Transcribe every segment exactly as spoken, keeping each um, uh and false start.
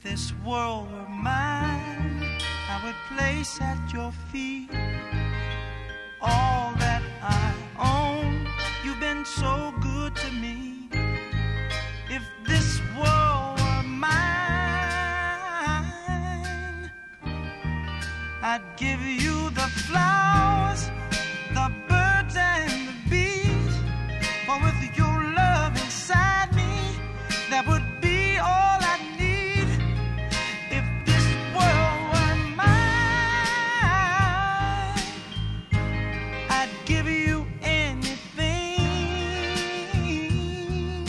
this world were mine, I would place at your feet all that I own. You've been so good to me. If this world were mine, I'd give you the flowers, the birds and the bees. For with your love inside me, that would be all I need. If this world were mine, I'd give you anything.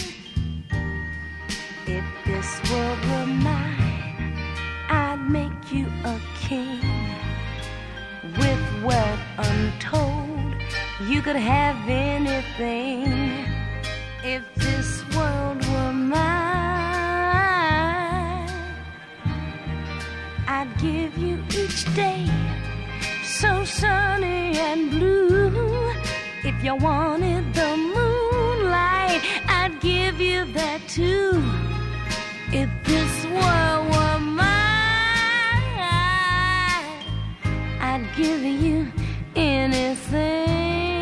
If this world were mine, I'd make you a king. With wealth untold, you could have anything. If this world were mine, I'd give you each day so sunny and blue. If you wanted the moonlight, I'd give you that too. If this world were mine, I'd give you anything.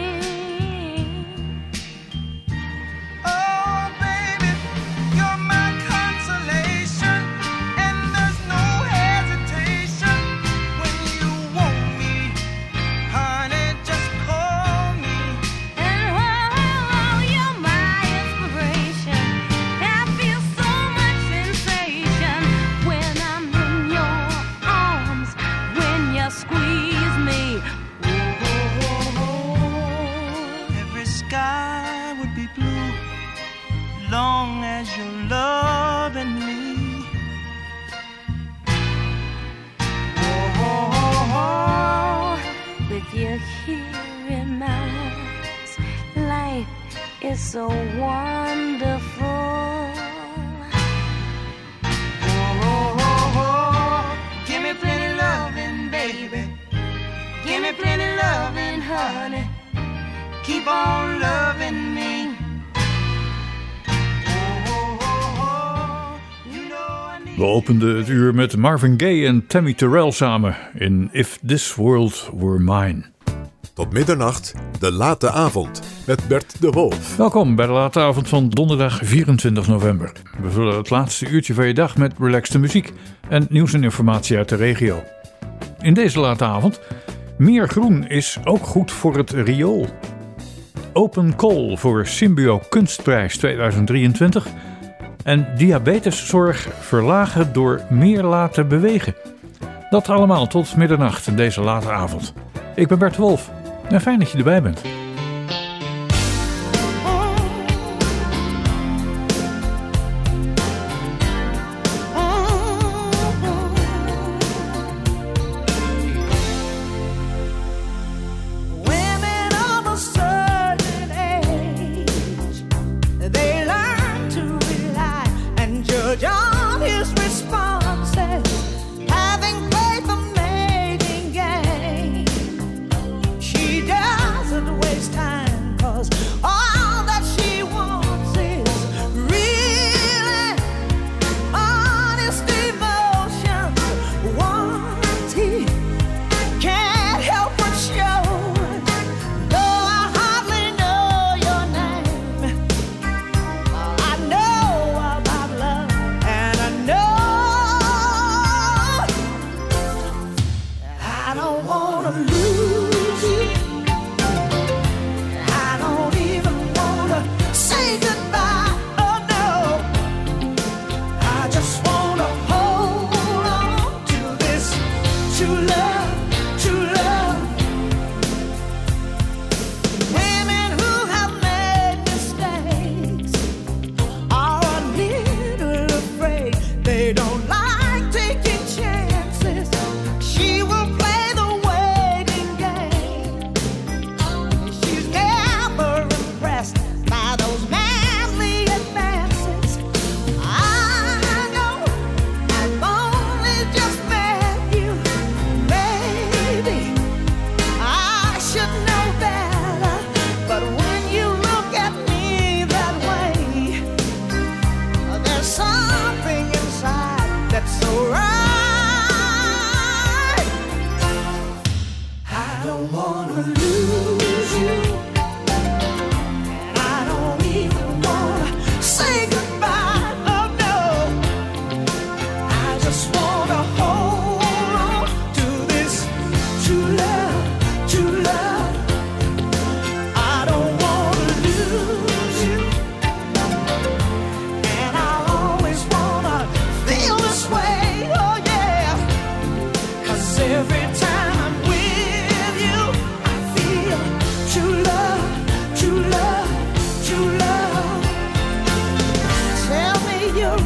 Oh, baby, you're my consolation, and there's no hesitation when you want me, honey, just call me. And oh, oh, you're my inspiration. I feel so much sensation when I'm in your arms, when you squeeze me. Every sky would be blue, long as you're loving me. Oh, oh, oh, oh. With you here in my arms, life is so wonderful. Oh, oh, oh, oh. Give me plenty loving, baby. Give me plenty loving, honey. Keep on loving me. Oh, oh, oh, oh. You know I need. We openden het uur met Marvin Gaye en Tammy Terrell samen in If This World Were Mine. Tot middernacht, de late avond, met Bert de Wolf. Welkom bij de late avond van donderdag vierentwintig november. We vullen het laatste uurtje van je dag met relaxte muziek en nieuws en informatie uit de regio. In deze late avond, meer groen is ook goed voor het riool. Open call voor Symbio Kunstprijs tweeduizend drieëntwintig. En diabeteszorg verlagen door meer laten bewegen. Dat allemaal tot middernacht in deze late avond. Ik ben Bert Wolf en fijn dat je erbij bent. Women of a certain age, they learn to rely and judge on his responses, having faith of making gain. She doesn't waste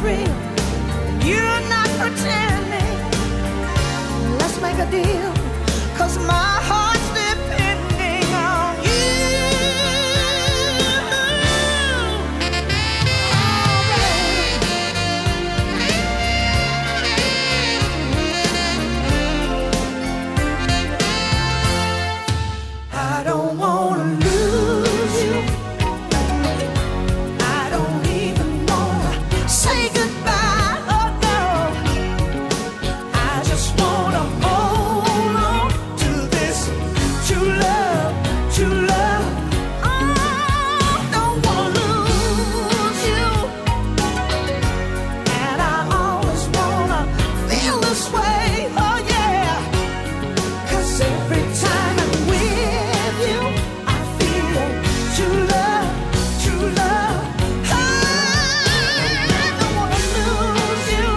real. You're not pretending. Let's make a deal, 'cause my heart's depending on you. I don't wanna lose you. I don't even wanna say goodbye. Oh no, I just wanna hold on to this true love, true love. Oh, don't wanna lose you, and I always wanna feel this way. Oh yeah, 'cause every time I'm with you, I feel true love, true love. I don't wanna lose you.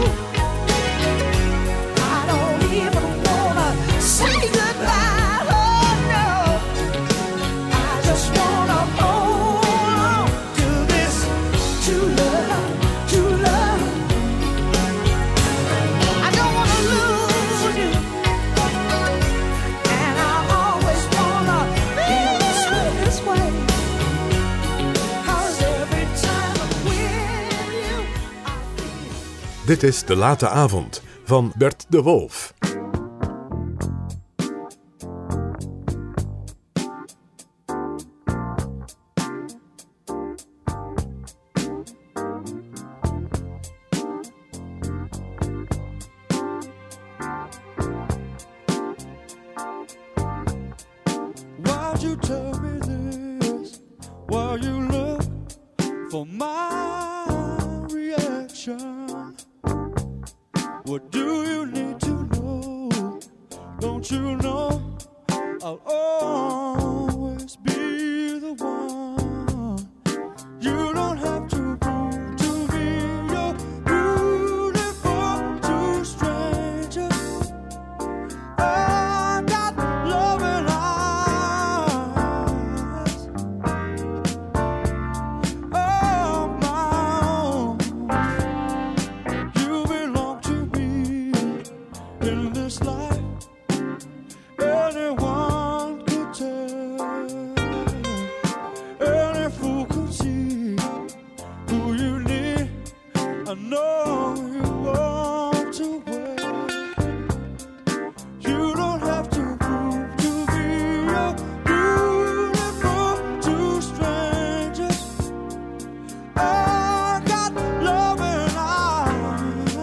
I don't even wanna say goodbye. Oh no, I just wanna hold on to this true love, true love. I don't wanna lose you, and I always wanna feel this way, this way. 'Cause every time I'm with you, I feel. Dit is De Late Avond van Bert de Wolf. Why'd you tell me this? While you look for my reaction. What do you need to know? Don't you know I'll always be the one? You don't have to prove to me you're beautiful to strangers. I got loving eyes of my own. You belong to me in this life. Anyone could tell, any fool could see who you need. I know you want to wait. You don't have to prove to me you're beautiful to strangers. I got loving eyes,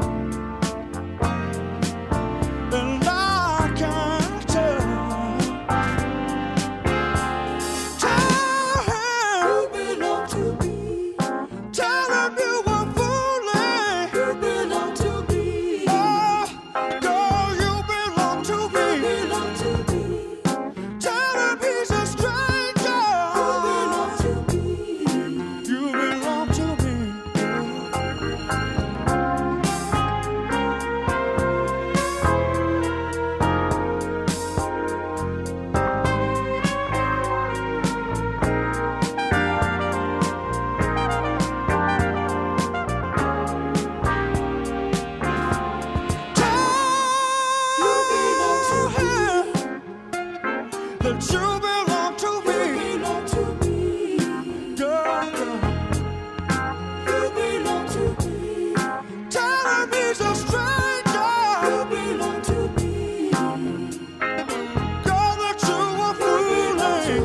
and I can't tell. Tell him you belong to me. Tell him you were fooling. You belong to me. Oh, girl, you belong to me. You belong to me. Tell him he's a stranger. You belong to me. You belong to me. That you belong to me. You belong to me. Girl, girl. You belong to me. Tell him he's a stranger. You belong to me. Girl, that you were fooling.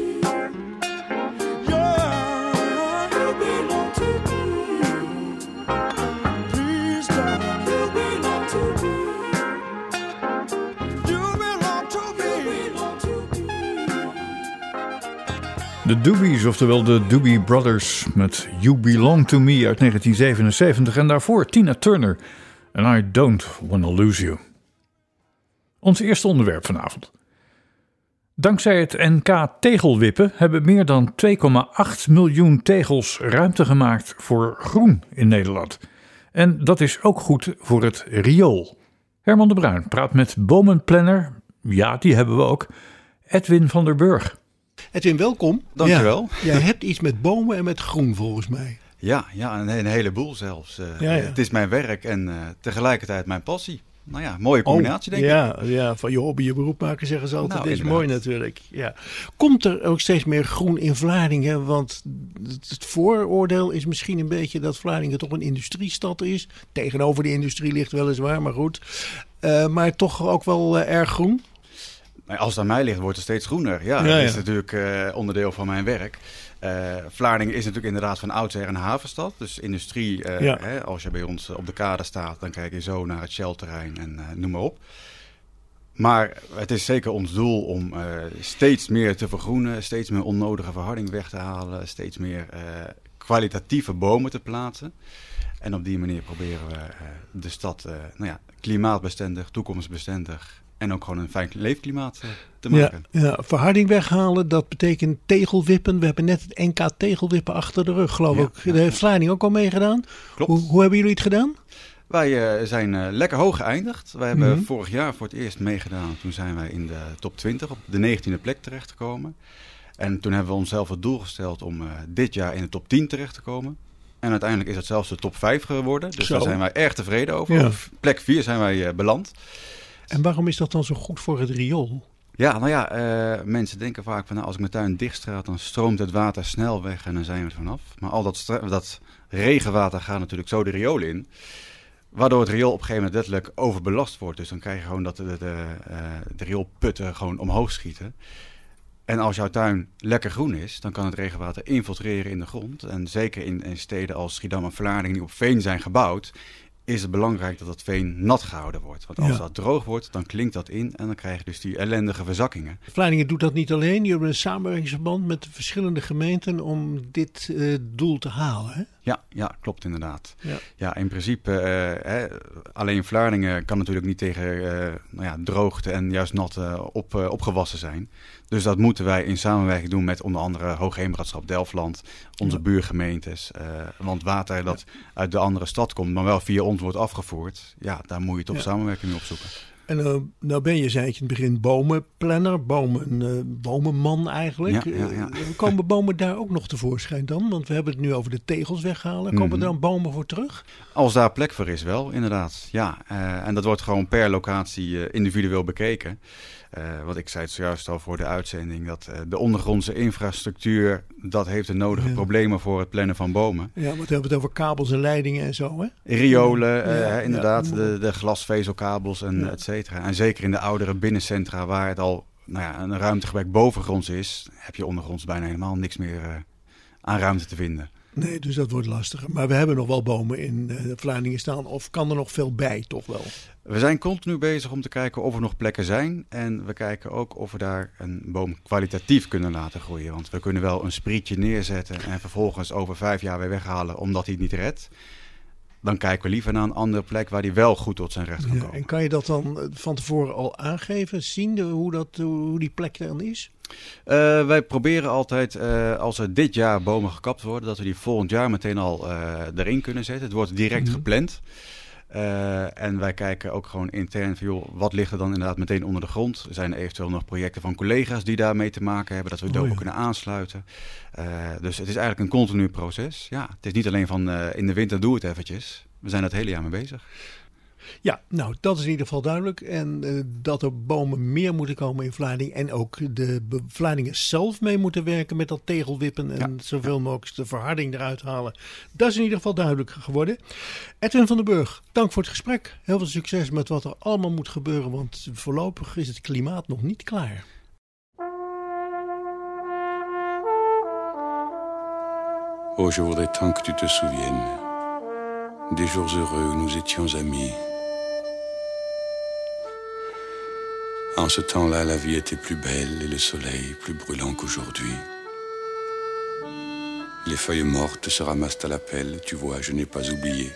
Yeah. You belong to me. Please, girl. You belong to me. You belong to me. De Doobies, oftewel de Doobie Brothers met You Belong To Me uit negentien zevenenzeventig en daarvoor Tina Turner en I Don't Wanna Lose You. Ons eerste onderwerp vanavond. Dankzij het N K tegelwippen hebben meer dan twee komma acht miljoen tegels ruimte gemaakt voor groen in Nederland. En dat is ook goed voor het riool. Herman de Bruin praat met bomenplanner, ja die hebben we ook, Edwin van der Burg. Edwin, welkom. Dankjewel. Ja, jij hebt iets met bomen en met groen volgens mij. Ja, ja een, een heleboel zelfs. Uh, Ja, ja. Het is mijn werk en uh, tegelijkertijd mijn passie. Nou ja, mooie combinatie oh, denk ja, ik. Ja, van je hobby je beroep maken zeggen ze altijd. Nou, Dat is inderdaad. mooi natuurlijk. Ja. Komt er ook steeds meer groen in Vlaardingen? Want het vooroordeel is misschien een beetje dat Vlaardingen toch een industriestad is. Tegenover de industrie ligt weliswaar, maar goed. Uh, maar toch ook wel uh, erg groen? Als het aan mij ligt, wordt het steeds groener. Ja, ja, dat is ja. natuurlijk uh, onderdeel van mijn werk. Uh, Vlaardingen is natuurlijk inderdaad van oudsher een havenstad. Dus industrie, uh, ja. hè, als je bij ons op de kade staat, dan kijk je zo naar het Shell-terrein en uh, noem maar op. Maar het is zeker ons doel om uh, steeds meer te vergroenen, steeds meer onnodige verharding weg te halen, steeds meer uh, kwalitatieve bomen te plaatsen. En op die manier proberen we uh, de stad uh, nou ja, klimaatbestendig, toekomstbestendig en ook gewoon een fijn leefklimaat uh, te maken. Ja, ja, verharding weghalen, dat betekent tegelwippen. We hebben net het N K tegelwippen achter de rug, geloof ja, ik. Ja, Daar heeft Vlaardingen ook al meegedaan. Klopt. Hoe, hoe hebben jullie het gedaan? Wij uh, zijn uh, lekker hoog geëindigd. Wij hebben Mm-hmm. vorig jaar voor het eerst meegedaan. Toen zijn wij in de top twintig op de negentiende plek terechtgekomen. En toen hebben we onszelf het doel gesteld om uh, dit jaar in de top tien terecht te komen. En uiteindelijk is het zelfs de top vijf geworden. Dus Zo. daar zijn wij erg tevreden over. Ja. Op plek vier zijn wij uh, beland. En waarom is dat dan zo goed voor het riool? Ja, nou ja, uh, mensen denken vaak van nou, als ik mijn tuin dichtstraat, dan stroomt het water snel weg en dan zijn we er vanaf. Maar al dat, stra- dat regenwater gaat natuurlijk zo de riool in. Waardoor het riool op een gegeven moment letterlijk overbelast wordt. Dus dan krijg je gewoon dat de, de, de, uh, de rioolputten gewoon omhoog schieten. En als jouw tuin lekker groen is, dan kan het regenwater infiltreren in de grond. En zeker in, in steden als Schiedam en Vlaardingen die op veen zijn gebouwd, is het belangrijk dat dat veen nat gehouden wordt. Want als Ja. dat droog wordt, dan klinkt dat in en dan krijg je dus die ellendige verzakkingen. Vlaardingen doet dat niet alleen. Je hebt een samenwerkingsverband met de verschillende gemeenten om dit uh, doel te halen. Hè? Ja, ja, klopt inderdaad. Ja. Ja, in principe, uh, hè, alleen Vlaardingen kan natuurlijk niet tegen uh, nou ja, droogte en juist nat uh, op, uh, opgewassen zijn. Dus dat moeten wij in samenwerking doen met onder andere Hoogheemraadschap Delfland, onze Ja. buurgemeentes. Uh, want water dat ja. uit de andere stad komt, maar wel via ons wordt afgevoerd, ja, daar moet je toch Ja. samenwerking mee opzoeken. En uh, nou ben je, zei je in het begin, bomenplanner, bomen, uh, bomenman eigenlijk. Ja, ja, ja. Uh, komen bomen daar ook nog tevoorschijn dan? Want we hebben het nu over de tegels weghalen. Komen Mm-hmm. er dan bomen voor terug? Als daar plek voor is wel, inderdaad. Ja, uh, en dat wordt gewoon per locatie uh, individueel bekeken. Uh, wat ik zei het zojuist al voor de uitzending, dat uh, de ondergrondse infrastructuur, dat heeft de nodige Ja. problemen voor het plannen van bomen. Ja, want we hebben het over kabels en leidingen en zo, hè? Riolen, uh, Ja, inderdaad, ja. de, de glasvezelkabels en Ja. et cetera. En zeker in de oudere binnencentra waar het al nou ja, een ruimtegebrek bovengronds is, heb je ondergronds bijna helemaal niks meer uh, aan ruimte te vinden. Nee, dus dat wordt lastiger. Maar we hebben nog wel bomen in uh, Vlaardingen staan. Of kan er nog veel bij, toch wel? We zijn continu bezig om te kijken of er nog plekken zijn. En we kijken ook of we daar een boom kwalitatief kunnen laten groeien. Want we kunnen wel een sprietje neerzetten en vervolgens over vijf jaar weer weghalen omdat hij het niet redt. Dan kijken we liever naar een andere plek waar hij wel goed tot zijn recht kan Ja, komen. en kan je dat dan van tevoren al aangeven, zien de, hoe, dat, hoe die plek dan is? Uh, wij proberen altijd, uh, als er dit jaar bomen gekapt worden, dat we die volgend jaar meteen al uh, erin kunnen zetten. Het wordt direct Mm-hmm. gepland. Uh, en wij kijken ook gewoon intern van, joh, wat ligt er dan inderdaad meteen onder de grond? Er zijn eventueel nog projecten van collega's die daarmee te maken hebben, dat we Oh, daarop ja. kunnen aansluiten. Uh, dus het is eigenlijk een continu proces. Ja, het is niet alleen van uh, in de winter doe het eventjes. We zijn er het hele jaar mee bezig. Ja, nou, dat is in ieder geval duidelijk. En uh, dat er bomen meer moeten komen in Vlaardingen. En ook de be- Vlaardingen zelf mee moeten werken met dat tegelwippen. En Ja. zoveel mogelijk de verharding eruit halen. Dat is in ieder geval duidelijk geworden. Edwin van den Burg, dank voor het gesprek. Heel veel succes met wat er allemaal moet gebeuren. Want voorlopig is het klimaat nog niet klaar. Oh, je voudrais tant que tu te souviennes des jours heureux où nous étions amis. En ce temps-là, la vie était plus belle et le soleil plus brûlant qu'aujourd'hui. Les feuilles mortes se ramassent à la pelle, tu vois, je n'ai pas oublié.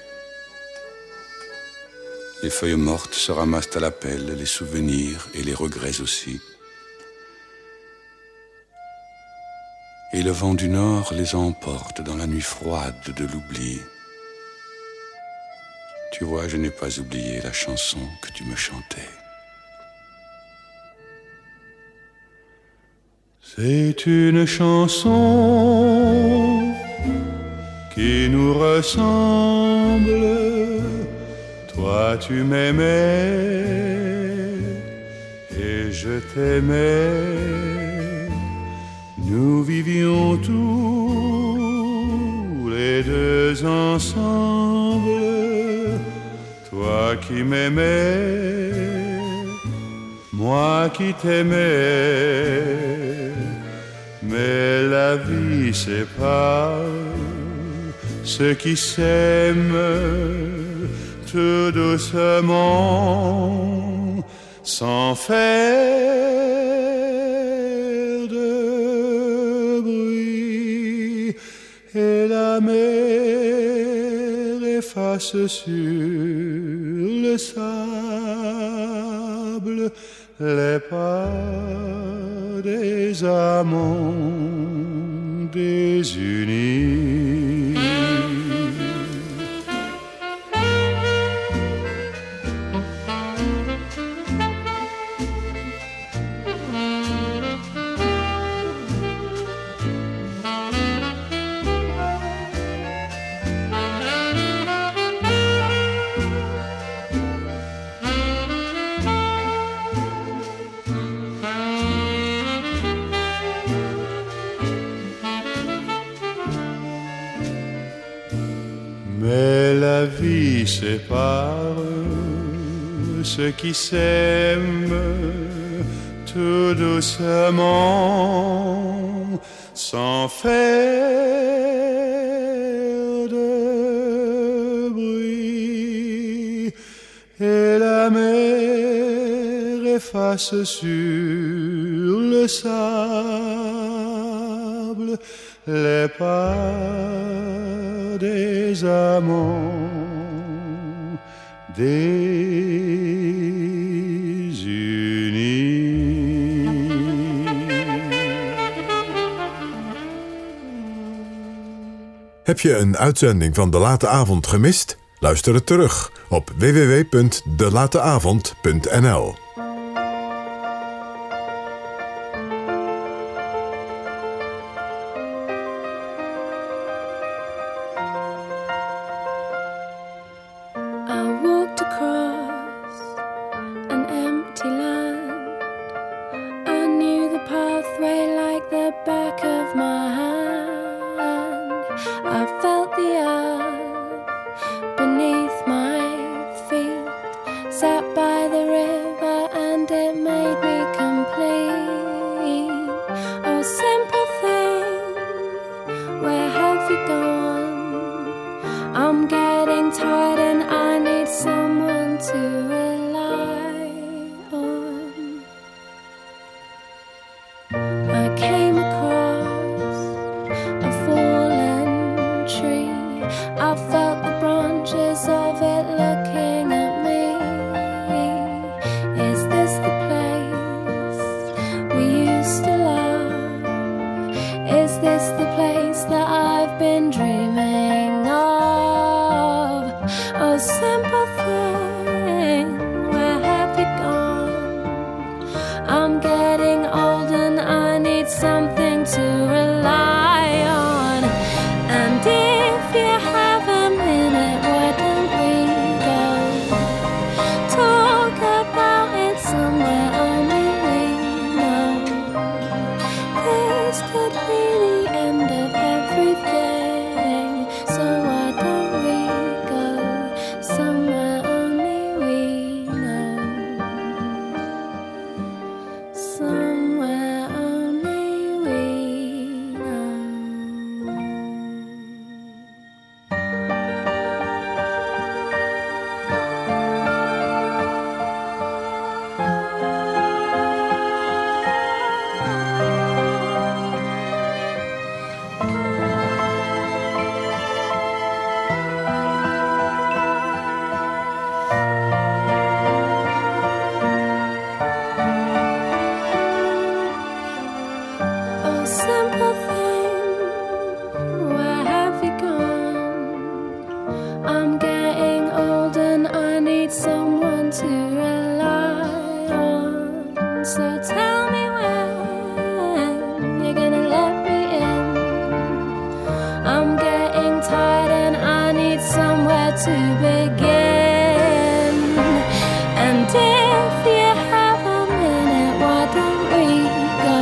Les feuilles mortes se ramassent à la pelle, les souvenirs et les regrets aussi. Et le vent du nord les emporte dans la nuit froide de l'oubli. Tu vois, je n'ai pas oublié la chanson que tu me chantais. C'est une chanson qui nous ressemble. Toi tu m'aimais et je t'aimais. Nous vivions tous les deux ensemble. Toi qui m'aimais, moi qui t'aimais. Mais la vie sépare ceux qui s'aiment tout doucement, sans faire de bruit. Et la mer efface sur le sable les pas des amants désunis. Mais la vie sépare ceux qui s'aiment tout doucement, sans faire de bruit. Et la mer efface sur le sable les pas des amants désunis. Heb je een uitzending van De Late Avond gemist? Luister het terug op w w w punt de late avond punt n l. Something to rely on. And if you have a minute, why don't we to begin. And if you have a minute, why don't we go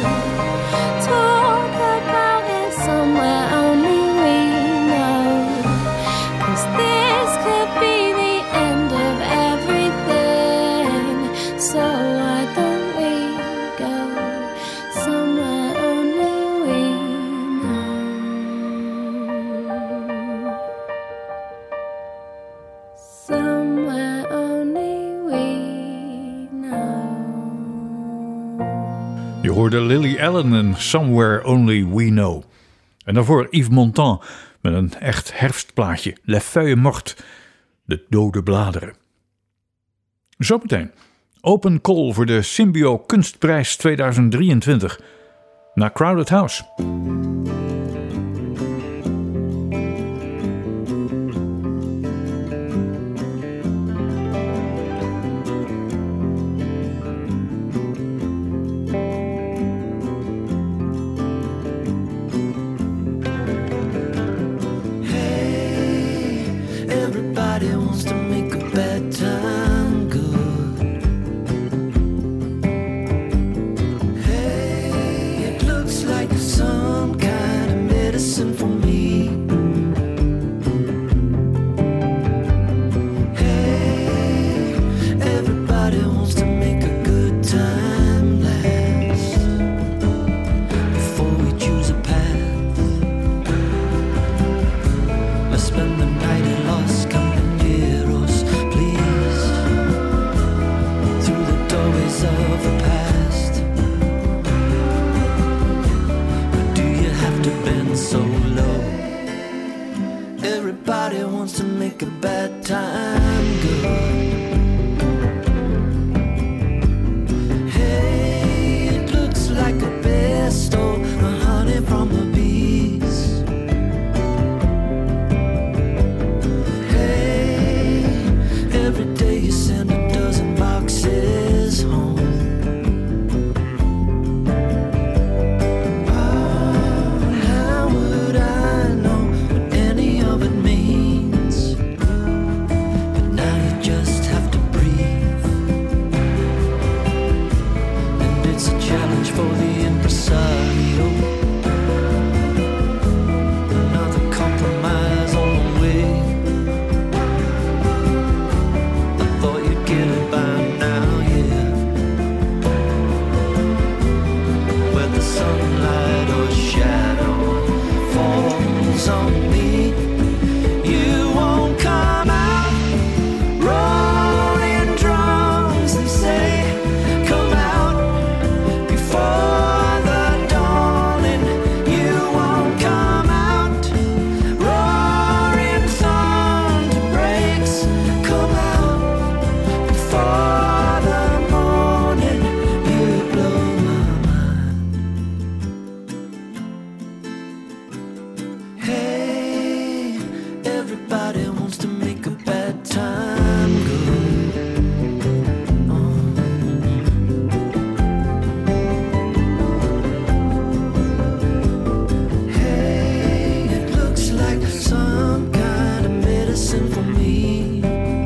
talk about it somewhere only we know? 'Cause this could be the end of everything. So why don't we go somewhere only we know? Somewhere only we know. Je hoorde Lily Allen en Somewhere Only We Know. En daarvoor Yves Montand met een echt herfstplaatje. Les Feuilles Mortes, de dode bladeren. Zometeen open call voor de Symbio Kunstprijs tweeduizend drieëntwintig. Naar Crowded House. Everybody wants to make a bad time good. Hey, it looks like some kind of medicine for me. Hey, everybody wants to make a good time last before we choose a path. Let's spend the night in Los Caballeros, please, through the doorways of the past. But do you have to bend so low? Everybody wants to make a bad time good. Hey, it looks like a pesto, the honey from the bees. Hey, every day you send a dozen boxes home. Oh, how would I know what any of it means? But now you just have to breathe. And it's a challenge for the impresario. Another compromise on the way. I thought you'd get it by now, yeah. Whether sunlight or shadow falls on me, you won't come out. Rolling drums and say, come out before the dawning. You won't come out. Roaring thunder breaks, come out before the morning. You blow my mind. Hey, everybody wants to make a bad time good. Hey, it looks like some kind of medicine for me.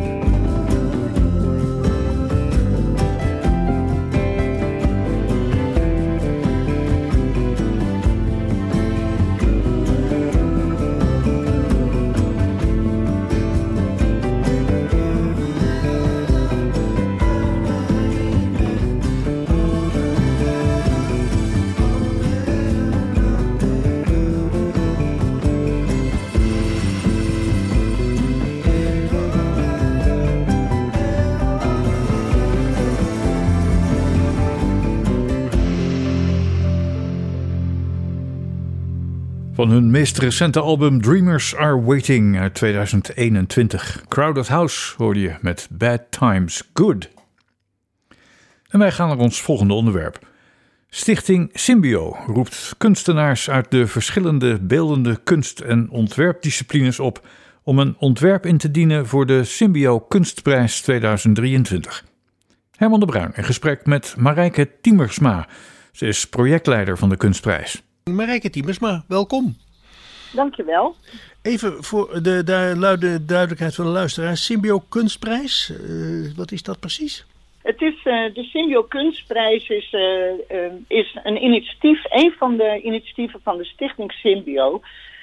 Van hun meest recente album Dreamers Are Waiting uit tweeduizend eenentwintig. Crowded House hoorde je met Bad Times Good. En wij gaan naar ons volgende onderwerp. Stichting Symbio roept kunstenaars uit de verschillende beeldende kunst- en ontwerpdisciplines op om een ontwerp in te dienen voor de Symbio Kunstprijs tweeduizend drieëntwintig. Herman de Bruin in gesprek met Marijke Tiemersma. Ze is projectleider van de Kunstprijs. Marijke Tiemersma, welkom. Dankjewel. Even voor de, de luide duidelijkheid van de luisteraar. Symbio Kunstprijs, uh, wat is dat precies? Het is, uh, de Symbio Kunstprijs is, uh, uh, is een initiatief, een van de initiatieven van de Stichting Symbio.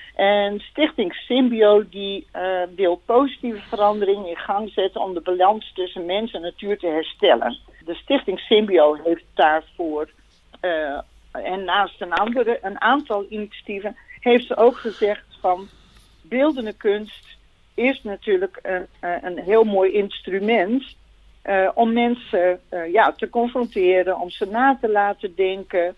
En Stichting Symbio die uh, wil positieve verandering in gang zetten om de balans tussen mens en natuur te herstellen. De Stichting Symbio heeft daarvoor, uh, en naast een, andere, een aantal initiatieven, heeft ze ook gezegd van beeldende kunst is natuurlijk een, een heel mooi instrument uh, om mensen uh, ja, te confronteren, om ze na te laten denken,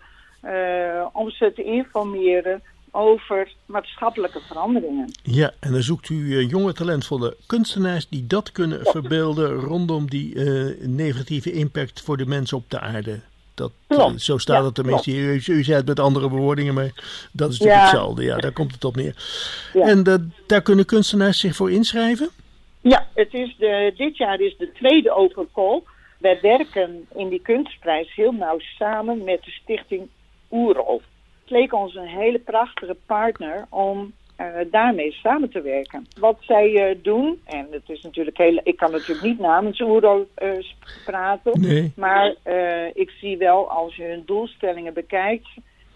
uh, om ze te informeren over maatschappelijke veranderingen. Ja, en dan zoekt u uh, jonge talentvolle kunstenaars die dat kunnen ja. verbeelden rondom die uh, negatieve impact voor de mensen op de aarde. Dat, uh, zo staat ja, het tenminste. U, u zei het met andere bewoordingen, maar dat is natuurlijk ja. hetzelfde. Ja, daar komt het op neer. Ja. En uh, daar kunnen kunstenaars zich voor inschrijven? Ja, het is de, dit jaar is de tweede open call. Wij werken in die kunstprijs heel nauw samen met de stichting Oerol. Het leek ons een hele prachtige partner om uh, daarmee samen te werken. Wat zij uh, doen, en het is natuurlijk heel, ik kan natuurlijk niet namens Oerol uh, praten, nee. maar uh, ik zie wel als je hun doelstellingen bekijkt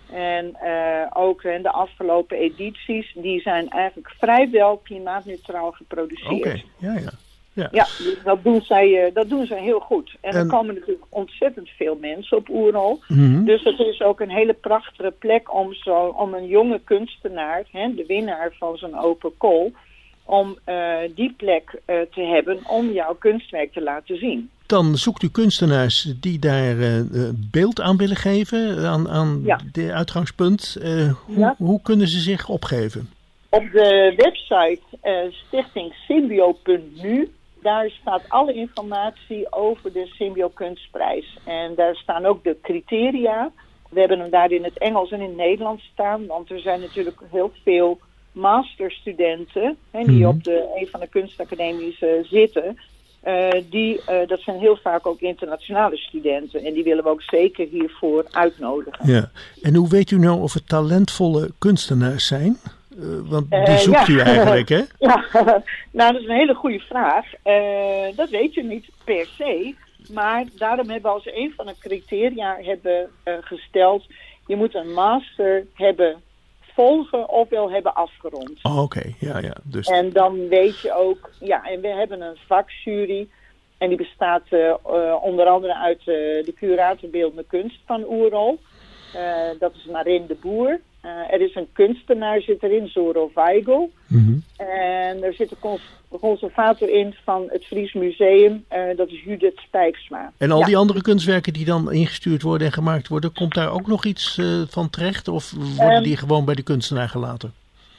en uh, ook in de afgelopen edities, die zijn eigenlijk vrijwel klimaatneutraal geproduceerd. Oké, okay. ja, ja. Ja, ja dus dat, doen zij, uh, dat doen zij heel goed. En, en er komen natuurlijk ontzettend veel mensen op Oerol. Mm-hmm. Dus het is ook een hele prachtige plek om, zo, om een jonge kunstenaar, hè, de winnaar van zo'n open call, om uh, die plek uh, te hebben om jouw kunstwerk te laten zien. Dan zoekt u kunstenaars die daar uh, beeld aan willen geven, aan, aan ja. de uitgangspunt. Uh, hoe, ja. hoe kunnen ze zich opgeven? Op de website uh, stichting symbio punt nu. Daar staat alle informatie over de Symbio Kunstprijs. En daar staan ook de criteria. We hebben hem daar in het Engels en in het Nederlands staan. Want er zijn natuurlijk heel veel masterstudenten hè, die mm-hmm. op de, een van de kunstacademies uh, zitten. Uh, die, uh, dat zijn heel vaak ook internationale studenten. En die willen we ook zeker hiervoor uitnodigen. Ja. En hoe weet u nou of het talentvolle kunstenaars zijn? Uh, want die uh, zoekt ja. u eigenlijk, hè? Ja, nou dat is een hele goede vraag. Uh, dat weet je niet per se. Maar daarom hebben we als een van de criteria hebben, uh, gesteld, je moet een master hebben volgen of wel hebben afgerond. Oh, oké, okay. ja, ja. Dus... En dan weet je ook, ja, en we hebben een vakjury. En die bestaat uh, uh, onder andere uit uh, de curator beeldende kunst van Oerol. Uh, dat is Marin de Boer. Uh, er is een kunstenaar zit erin, Zoro Weigel. Mm-hmm. En er zit een cons- conservator in van het Fries Museum. Uh, dat is Judith Spijksma. En al ja. die andere kunstwerken die dan ingestuurd worden en gemaakt worden, komt daar ook nog iets uh, van terecht? Of worden um, die gewoon bij de kunstenaar gelaten?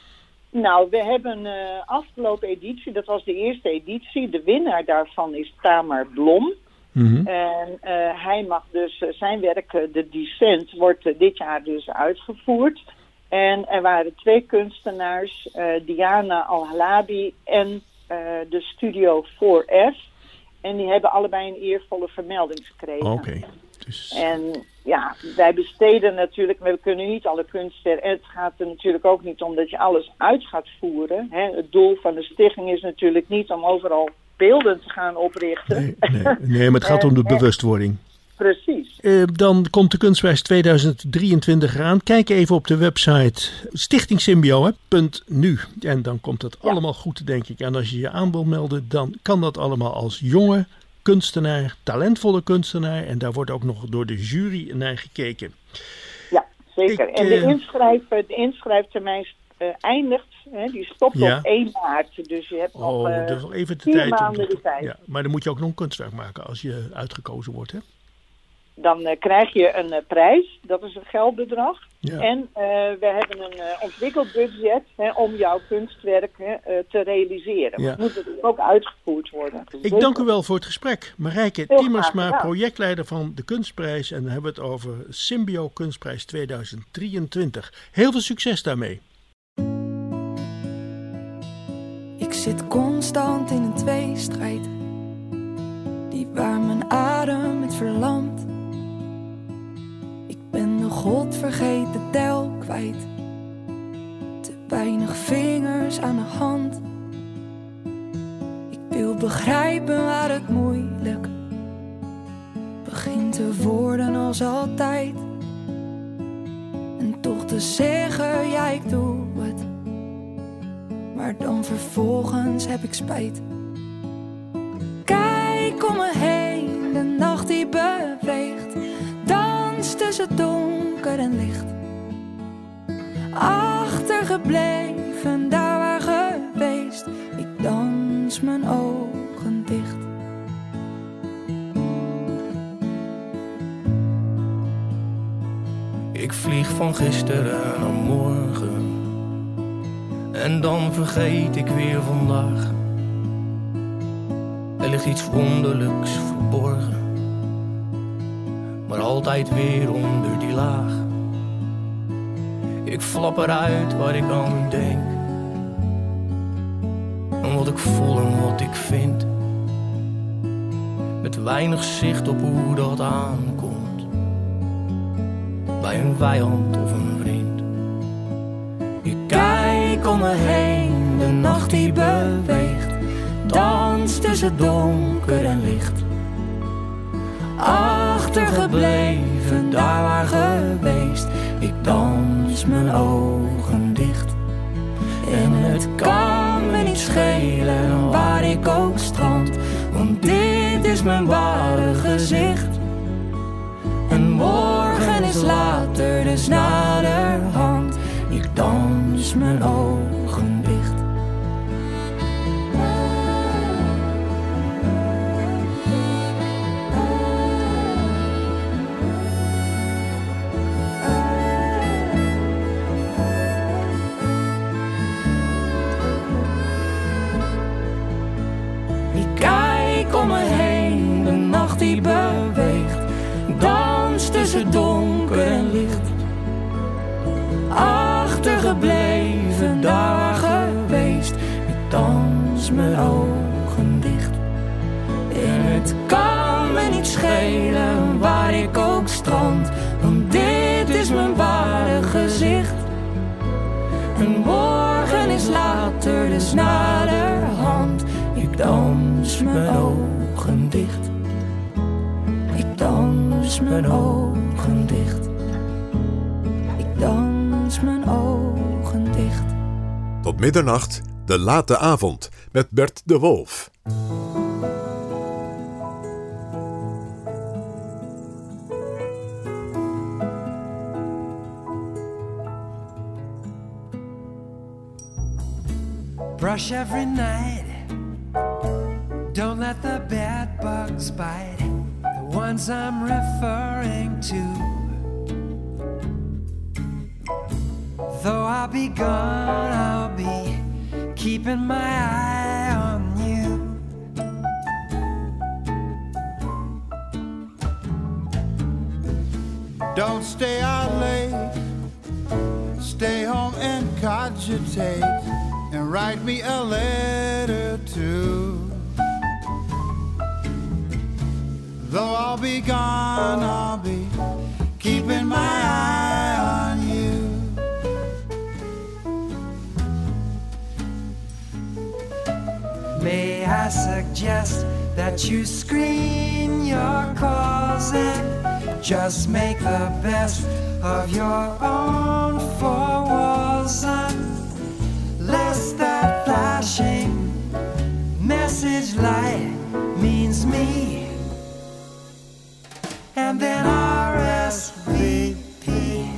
Nou, we hebben uh, afgelopen editie, dat was de eerste editie. De winnaar daarvan is Tamar Blom. Mm-hmm. En uh, hij mag dus, uh, zijn werk, uh, de Descent, wordt uh, dit jaar dus uitgevoerd. En er waren twee kunstenaars, uh, Diana Al-Halabi en uh, de Studio four F. En die hebben allebei een eervolle vermelding gekregen. Oké. Okay. Dus... En ja, wij besteden natuurlijk, we kunnen niet alle kunsten. En het gaat er natuurlijk ook niet om dat je alles uit gaat voeren. Hè. Het doel van de stichting is natuurlijk niet om overal beelden te gaan oprichten. Nee, nee, nee maar het gaat om de bewustwording. Precies. Uh, dan komt de Kunstprijs tweeduizend drieëntwintig eraan. Kijk even op de website stichting symbio punt nu. En dan komt het ja. allemaal goed, denk ik. En als je je aan wil melden, dan kan dat allemaal als jonge kunstenaar, talentvolle kunstenaar. En daar wordt ook nog door de jury naar gekeken. Ja, zeker. Ik, en de, uh, inschrijf, de inschrijftermijn uh, eindigt, hè, die stopt ja. op één maart. Dus je hebt nog, oh, uh, dus nog even de vier tijd maanden om de tijd. Ja, maar dan moet je ook nog een kunstwerk maken als je uitgekozen wordt, hè? Dan uh, krijg je een uh, prijs, dat is een geldbedrag. Ja. En uh, we hebben een uh, ontwikkeld budget hè, om jouw kunstwerk hè, uh, te realiseren. Ja. Het moet natuurlijk ook uitgevoerd worden. Ik Zeker. dank u wel voor het gesprek. Marijke Heel Tiemersma, graag, ja. projectleider van de Kunstprijs. En dan hebben we het over Symbio Kunstprijs tweeduizend drieëntwintig. Heel veel succes daarmee. Ik zit constant in een tweestrijd, die waar mijn adem het verlamt. Ik ben de godvergeten tel kwijt, te weinig vingers aan de hand. Ik wil begrijpen waar het moeilijk begint te worden als altijd. En toch te zeggen, ja ik doe het, maar dan vervolgens heb ik spijt. Kijk om me heen, de nacht die beweegt, dans tussen donker en licht. Achtergebleven, daar waar geweest, ik dans mijn ogen dicht. Ik vlieg van gisteren naar morgen en dan vergeet ik weer vandaag. Er ligt iets wonderlijks verborgen, maar altijd weer onder die laag. Ik flap eruit waar ik aan denk, en wat ik voel en wat ik vind, met weinig zicht op hoe dat aankomt, bij een vijand of een vriend. Ik kijk om me heen, de nacht die beweegt, dans tussen donker en licht. Achtergebleven, daar waar geweest, ik dans mijn ogen dicht. En het kan me niet schelen waar ik ook strand, want dit is mijn ware gezicht. En morgen is later, dus naderhand, ik dans mijn ogen dicht. Om me heen, de nacht die beweegt, dans tussen donker en licht. Achtergebleven, daar waar geweest, ik dans mijn ogen dicht. En het kan me niet schelen waar ik ook strand, want dit is mijn ware gezicht. En morgen is later, dus naderhand, ik dans mijn ogen dicht. Ik dans mijn ogen dicht. Ik dans mijn ogen dicht. Tot middernacht, de late avond, met Bert de Wolf. Brush every night. Don't let the bad bugs bite, the ones I'm referring to. Though I'll be gone, I'll be keeping my eye on you. Don't stay out late, stay home and cogitate, and write me a letter too. Though I'll be gone, I'll be keeping my eye on you. May I suggest that you screen your calls and just make the best of your own four walls, unless that flashing message light means me. And then R S V P.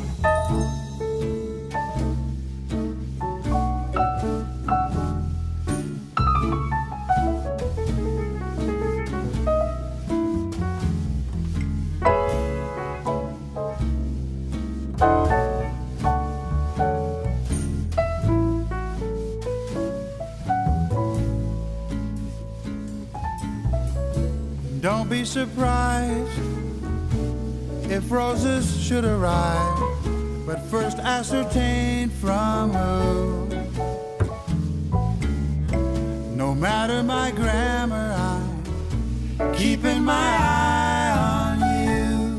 Don't be surprised if roses should arrive, but first ascertain from who. No matter my grammar, I'm keeping my eye on you.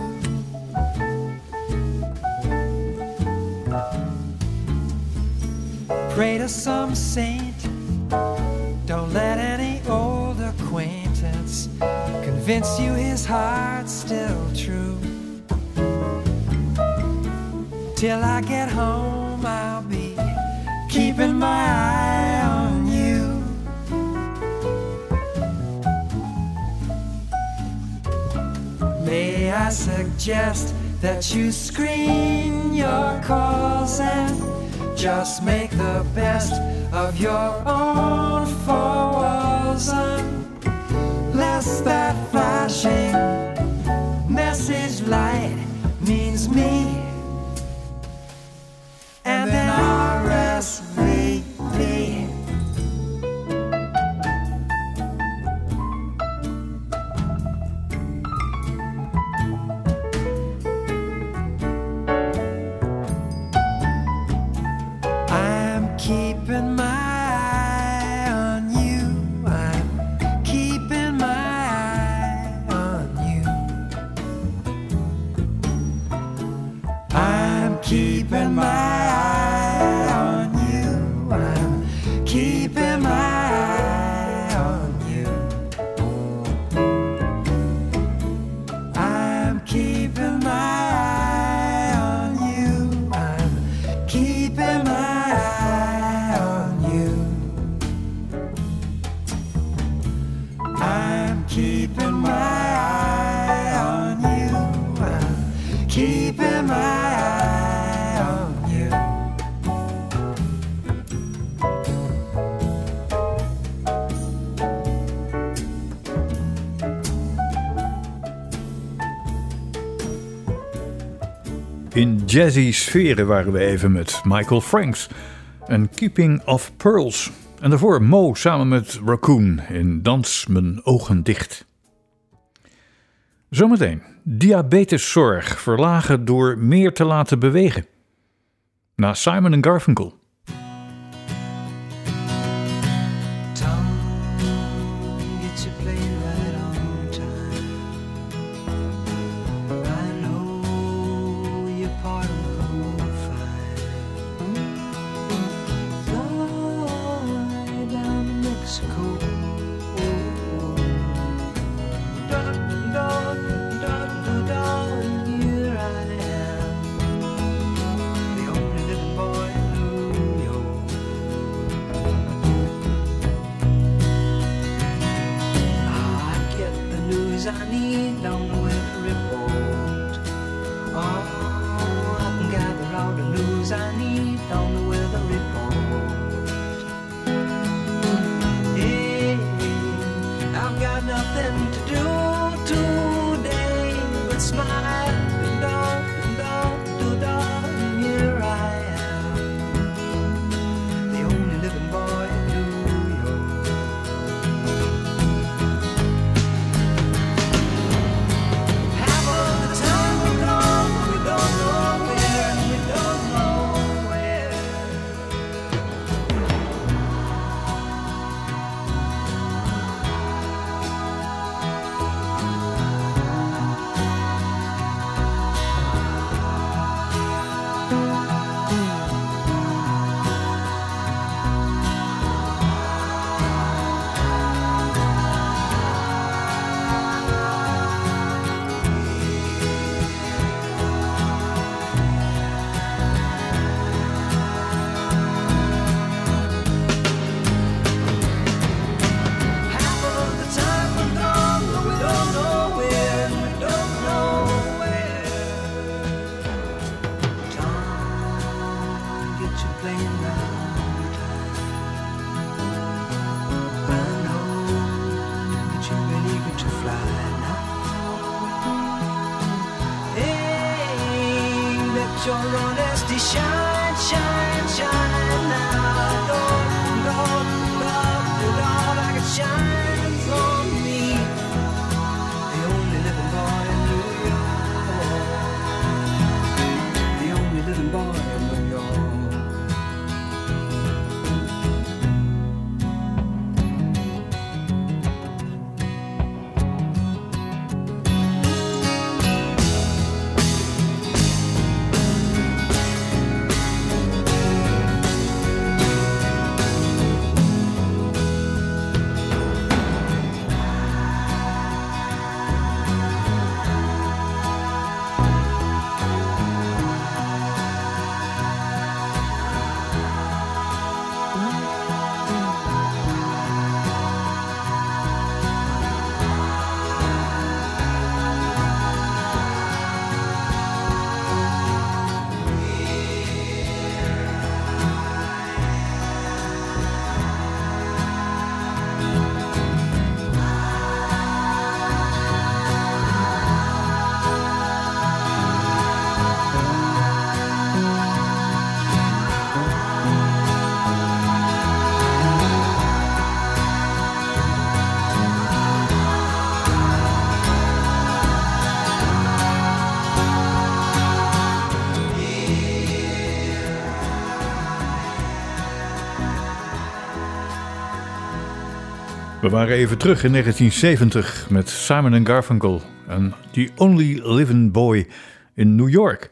Pray to some saint. Don't let any old acquaintance convince you his heart's still true. Till I get home, I'll be keeping my eye on you. May I suggest that you screen your calls and just make the best of your own four walls, unless that flashing message light means me. And then R S V P. I'm keeping my eye on you. I'm keeping my eye on you. I'm keeping my eye on you. I'm keeping my eye on you. I'm keeping my eye on you. I'm keeping my eye on you. I'm keeping my eye on you. I'm keeping my eye on you. In jazzy sferen waren we even met Michael Franks en Keeping of Pearls. En daarvoor Mo samen met Raccoon in Dans mijn ogen dicht. Zometeen diabeteszorg verlagen door meer te laten bewegen. Na Simon en Garfunkel. Get your plane right on time. I know you're part of the whole fine. Fly down to Mexico. Da, da, da, da, da, here I am. The only little boy in New York. I get the news I need on the weather report. Oh, I can gather all the news I need on the weather report. Hey, I've got nothing to do today but smile and dog and dog and dog. Here I am, the only living boy in New York. Half of the time we're gone, we don't know where, and we don't know where. Half of the time we're gone, but we don't know where, and we don't know where. Tom, get your plane right on time. I know that you're ready to fly now. Hey, let your honesty shine, shine, shine now. Lord, Lord, Lord, Lord, like it shines on me. The only living boy in New York. The only living boy in New York. We waren even terug in negentien zeventig met Simon en Garfunkel en The Only Living Boy in New York.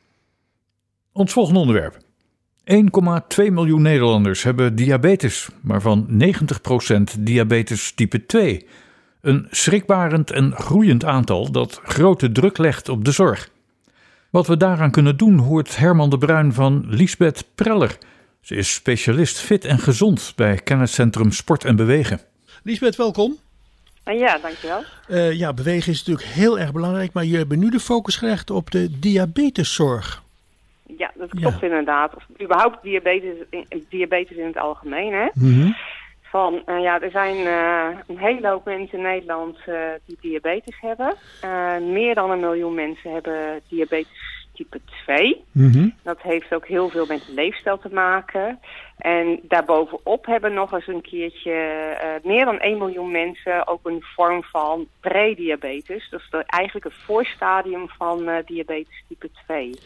Ons volgende onderwerp. één komma twee miljoen Nederlanders hebben diabetes, waarvan negentig procent diabetes type twee. Een schrikbarend en groeiend aantal dat grote druk legt op de zorg. Wat we daaraan kunnen doen hoort Herman de Bruin van Liesbeth Preller. Ze is specialist fit en gezond bij Kenniscentrum Sport en Bewegen. Liesbeth, welkom. Ja, dankjewel. Uh, ja, bewegen is natuurlijk heel erg belangrijk, maar je hebt nu de focus gelegd op de diabeteszorg. Ja, dat klopt ja. inderdaad. Of überhaupt diabetes, diabetes in het algemeen, hè. Mm-hmm. Van, uh, ja, er zijn uh, een hele hoop mensen in Nederland uh, die diabetes hebben. Uh, meer dan een miljoen mensen hebben diabetes type twee. Mm-hmm. Dat heeft ook heel veel met leefstijl te maken. En daarbovenop hebben nog eens een keertje uh, meer dan één miljoen mensen ook een vorm van prediabetes. Dat is de, eigenlijk een voorstadium van uh, diabetes type twee.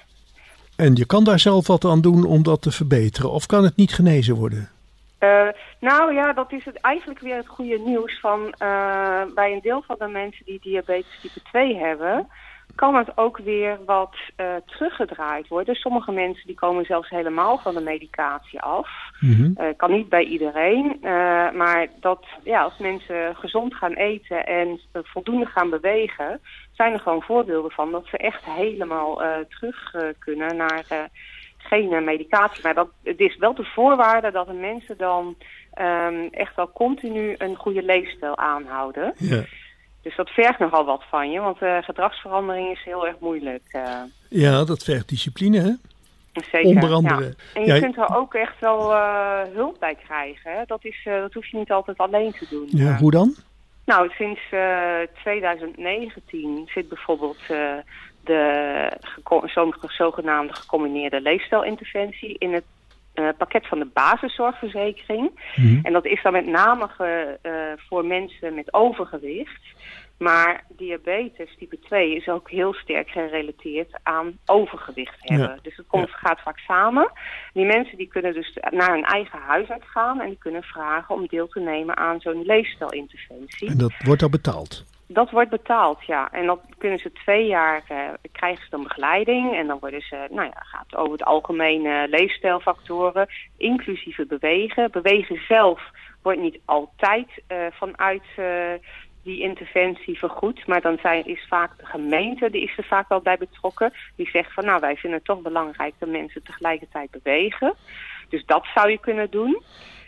En je kan daar zelf wat aan doen om dat te verbeteren? Of kan het niet genezen worden? Uh, nou ja, dat is het eigenlijk weer het goede nieuws van uh, bij een deel van de mensen die diabetes type twee hebben, kan het ook weer wat uh, teruggedraaid worden. Sommige mensen die komen zelfs helemaal van de medicatie af. Mm-hmm. Uh, kan niet bij iedereen, uh, maar dat ja, als mensen gezond gaan eten en uh, voldoende gaan bewegen, zijn er gewoon voorbeelden van dat ze echt helemaal uh, terug uh, kunnen naar uh, geen uh, medicatie. Maar dat, het is wel de voorwaarde dat de mensen dan um, echt wel continu een goede leefstijl aanhouden. Ja. Dus dat vergt nogal wat van je, want uh, gedragsverandering is heel erg moeilijk. Uh. Ja, dat vergt discipline, hè? Zeker, onder andere. Ja. En je ja, kunt er ook echt wel uh, hulp bij krijgen. Hè? Dat, is, uh, dat hoef je niet altijd alleen te doen. Ja, hoe dan? Nou, sinds uh, twintig negentien zit bijvoorbeeld uh, de geko- zo- zogenaamde gecombineerde leefstijlinterventie in het uh, pakket van de basiszorgverzekering. Mm-hmm. En dat is dan met name ge, uh, voor mensen met overgewicht. Maar diabetes type twee is ook heel sterk gerelateerd aan overgewicht hebben. Ja. Dus het komt, gaat vaak samen. Die mensen die kunnen dus naar hun eigen huisarts gaan en die kunnen vragen om deel te nemen aan zo'n leefstijlinterventie. En dat wordt al betaald? Dat wordt betaald, ja. En dan kunnen ze twee jaar, uh, krijgen ze dan begeleiding. En dan worden ze, nou ja, gaat over het algemene leefstijlfactoren, inclusief het bewegen. Bewegen zelf wordt niet altijd uh, vanuit uh, die interventie vergoed. Maar dan zijn, is vaak de gemeente, die is er vaak wel bij betrokken. Die zegt van, nou, wij vinden het toch belangrijk dat mensen tegelijkertijd bewegen. Dus dat zou je kunnen doen.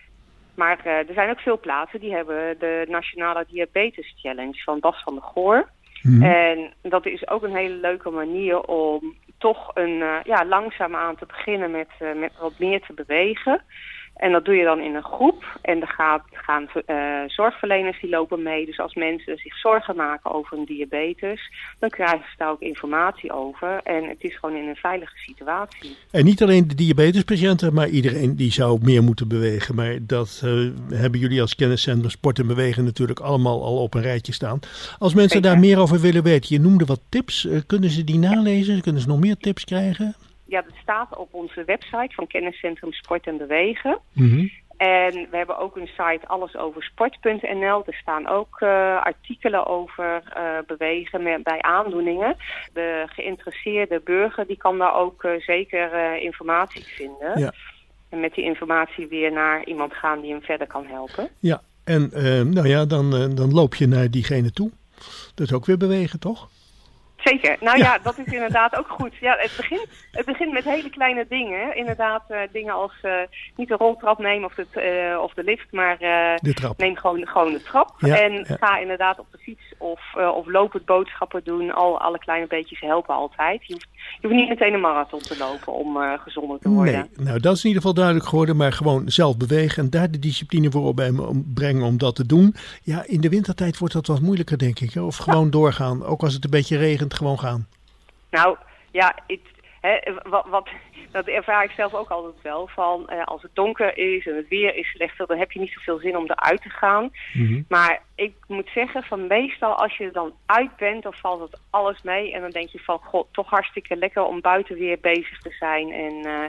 Maar uh, er zijn ook veel plaatsen die hebben de Nationale Diabetes Challenge van Bas van der Goor. Mm-hmm. En dat is ook een hele leuke manier om toch een, uh, ja, langzaamaan te beginnen met, uh, met wat meer te bewegen. En dat doe je dan in een groep. En er gaat, gaan uh, zorgverleners die lopen mee. Dus als mensen zich zorgen maken over een diabetes, dan krijgen ze daar ook informatie over. En het is gewoon in een veilige situatie. En niet alleen de diabetespatiënten, maar iedereen die zou meer moeten bewegen. Maar dat uh, hebben jullie als Kenniscentrum Sport en Bewegen natuurlijk allemaal al op een rijtje staan. Als mensen Zeker. daar meer over willen weten, je noemde wat tips. Uh, kunnen ze die nalezen? Kunnen ze nog meer tips krijgen? Ja, dat staat op onze website van Kenniscentrum Sport en Bewegen. Mm-hmm. En we hebben ook een site allesoversport punt n l. Er staan ook uh, artikelen over uh, bewegen met, bij aandoeningen. De geïnteresseerde burger die kan daar ook uh, zeker uh, informatie vinden. Ja. En met die informatie weer naar iemand gaan die hem verder kan helpen. Ja, en uh, nou ja, dan, uh, dan loop je naar diegene toe. Dat is ook weer bewegen, toch? Zeker. Nou ja. Ja, ja, dat is inderdaad ook goed. Ja, het begint, het begint met hele kleine dingen. Inderdaad, uh, dingen als uh, niet de roltrap nemen of de, uh, of de lift, maar uh, de trap. neem gewoon, gewoon de trap. Ja, en ja. ga inderdaad op de fiets of, uh, of lopend boodschappen doen. Al, alle kleine beetjes helpen altijd. Je hoeft, je hoeft niet meteen een marathon te lopen om uh, gezonder te worden. Nee, nou dat is in ieder geval duidelijk geworden. Maar gewoon zelf bewegen en daar de discipline voor op brengen om dat te doen. Ja, in de wintertijd wordt dat wat moeilijker, denk ik. Of gewoon ja. doorgaan. Ook als het een beetje regent, gewoon gaan. Nou, ja, het, hè, wat, wat, dat ervaar ik zelf ook altijd wel. Van uh, als het donker is en het weer is slechter, dan heb je niet zoveel zin om eruit te gaan. Mm-hmm. Maar ik moet zeggen, van meestal als je er dan uit bent, dan valt het alles mee. En dan denk je van, god, toch hartstikke lekker om buiten weer bezig te zijn. En uh,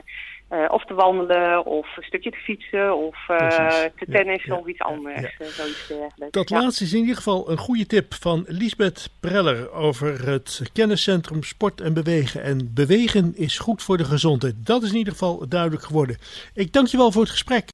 Uh, of te wandelen, of een stukje te fietsen, of uh, te tennissen, ja, ja, of iets anders. Ja, ja. Uh, zoiets dergelijks. Dat ja. laatste is in ieder geval een goede tip van Liesbeth Preller over het kenniscentrum Sport en Bewegen. En bewegen is goed voor de gezondheid. Dat is in ieder geval duidelijk geworden. Ik dank je wel voor het gesprek.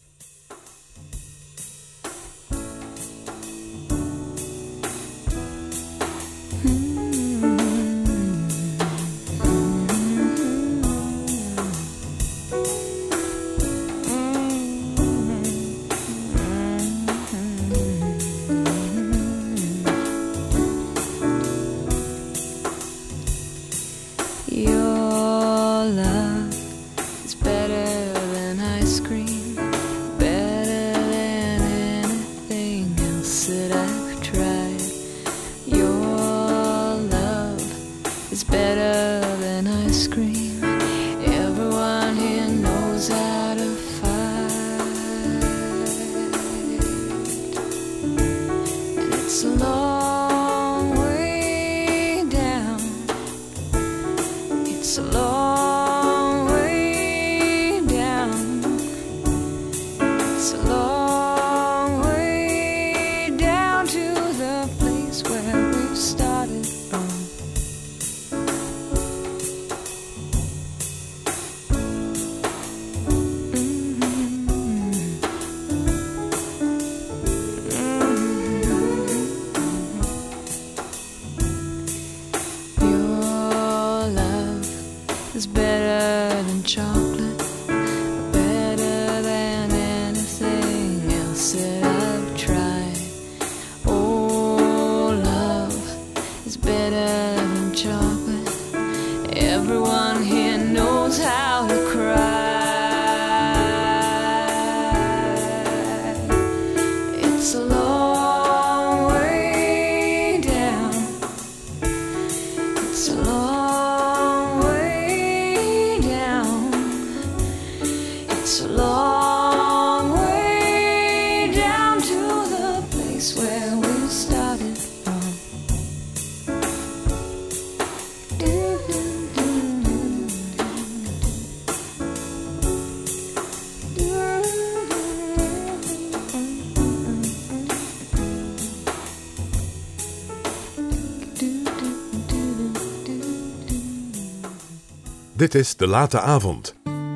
Dit is De Late Avond.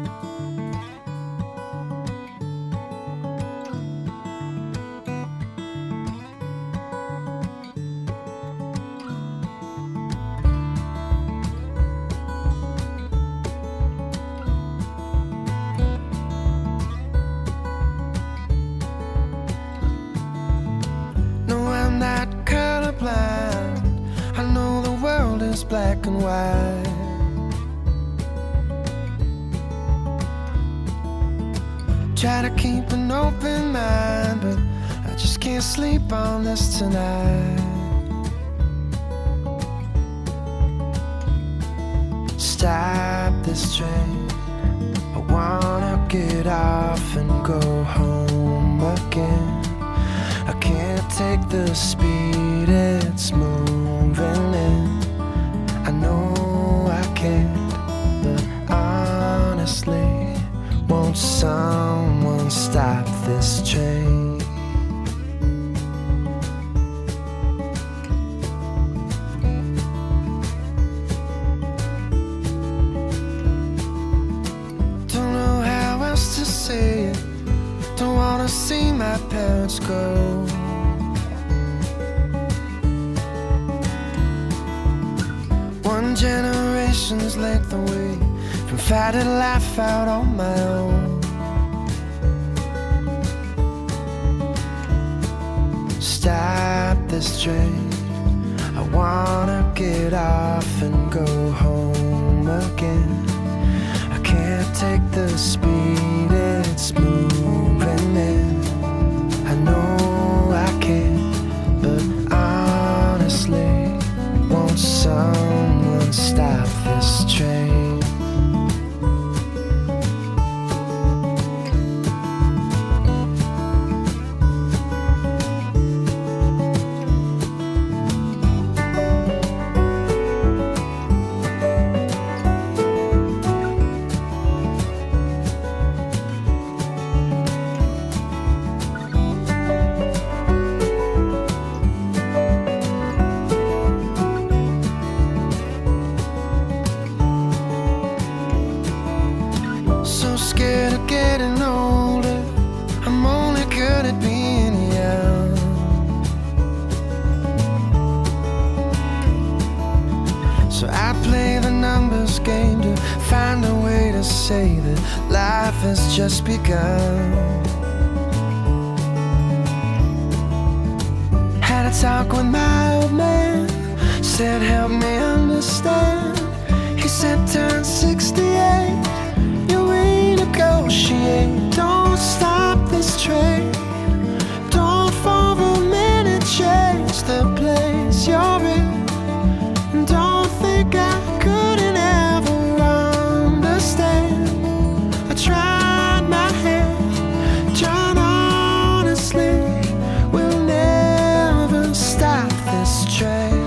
No, I'm not colorblind. I know the world is black and white. Try to keep an open mind, but I just can't sleep on this tonight. Stop this train, I wanna get off and go home again. I can't take the speed it's moving in. I know I can't, but honestly, won't someone stop this train? Don't know how else to say it. Don't wanna see my parents go. One generation's length away from fighting life out on my own. Stop this train, I wanna get off and go home again. I can't take the speed it's moving in. I know I can't, but honestly, won't someone stop this train? say that life has just begun. Had a talk with my old man, said help me understand. He said turn sixty-eight, you renegotiate. Don't stop this train, don't for a minute change the place you're in. Don't think I couldn't ever understand. I tried my hand, John, honestly, we'll never stop this train.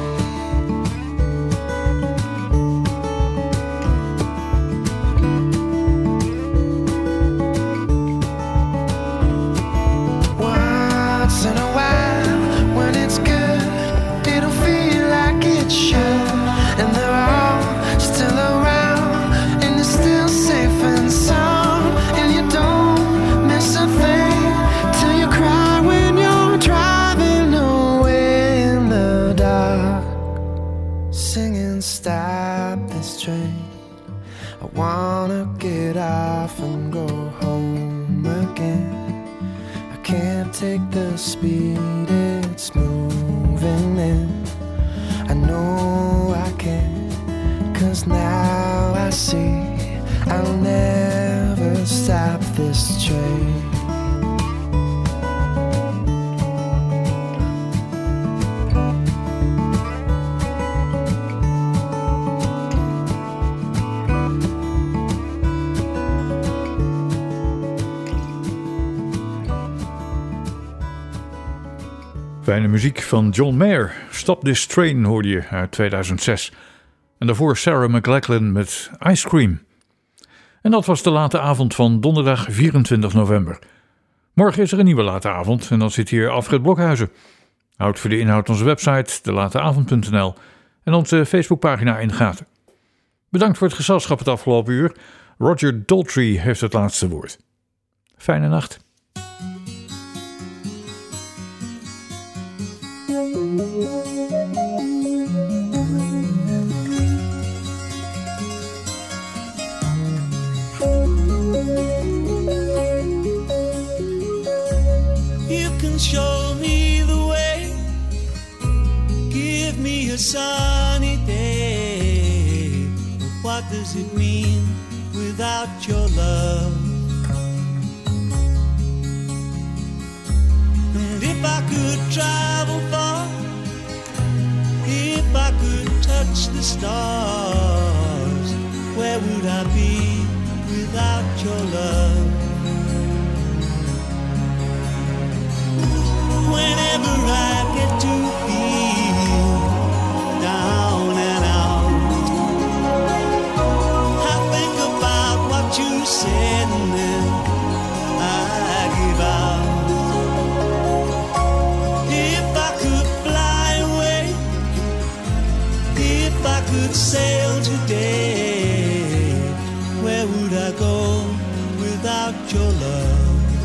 Once in a while, when it's good, it'll feel like it should. And they're all still around, and you're still safe and sound. And you don't miss a thing till you cry when you're driving away in the dark, singing stop this train. I wanna get off and go home again. I can't take the speed it's moving in. I know I can, 'cause now I see I'll never stop this train. Fijne muziek van John Mayer. Stop This Train hoorde je uit tweeduizend zes. En daarvoor Sarah McLachlan met Ice Cream. En dat was de late avond van donderdag vierentwintig november. Morgen is er een nieuwe late avond en dan zit hier Alfred Blokhuizen. Houd voor de inhoud onze website de late avond punt n l en onze Facebookpagina in de gaten. Bedankt voor het gezelschap het afgelopen uur. Roger Daltrey heeft het laatste woord. Fijne nacht. You can show me the way, give me a sunny day. But what does it mean without your love? And if I could travel far, if I could touch the stars, where would I be without your love? Whenever I get to feel down and out, I think about what you said and then I give out. If I could fly away, if I could sail today, where would I go without your love?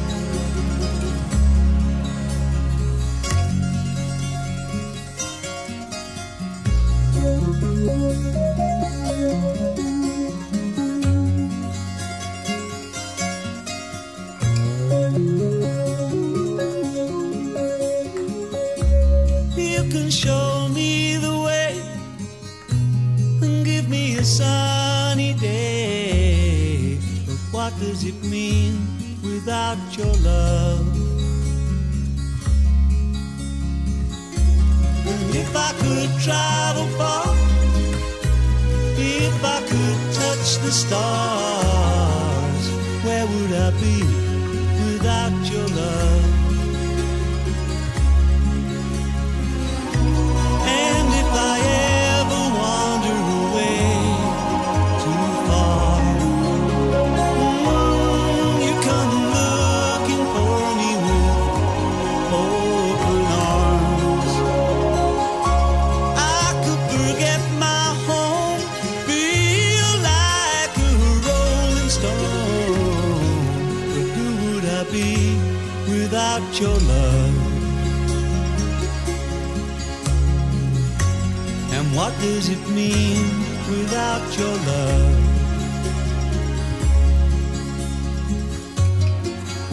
You can show me the way and give me a sunny day. But what does it mean without your love? And if I could travel far, if I could touch the stars, where would I be without your love? And if I ever wander away too far, mm, you come looking for me with open arms. I could forget my home, feel like a rolling stone. But who would I be without your love? And what does it mean without your love?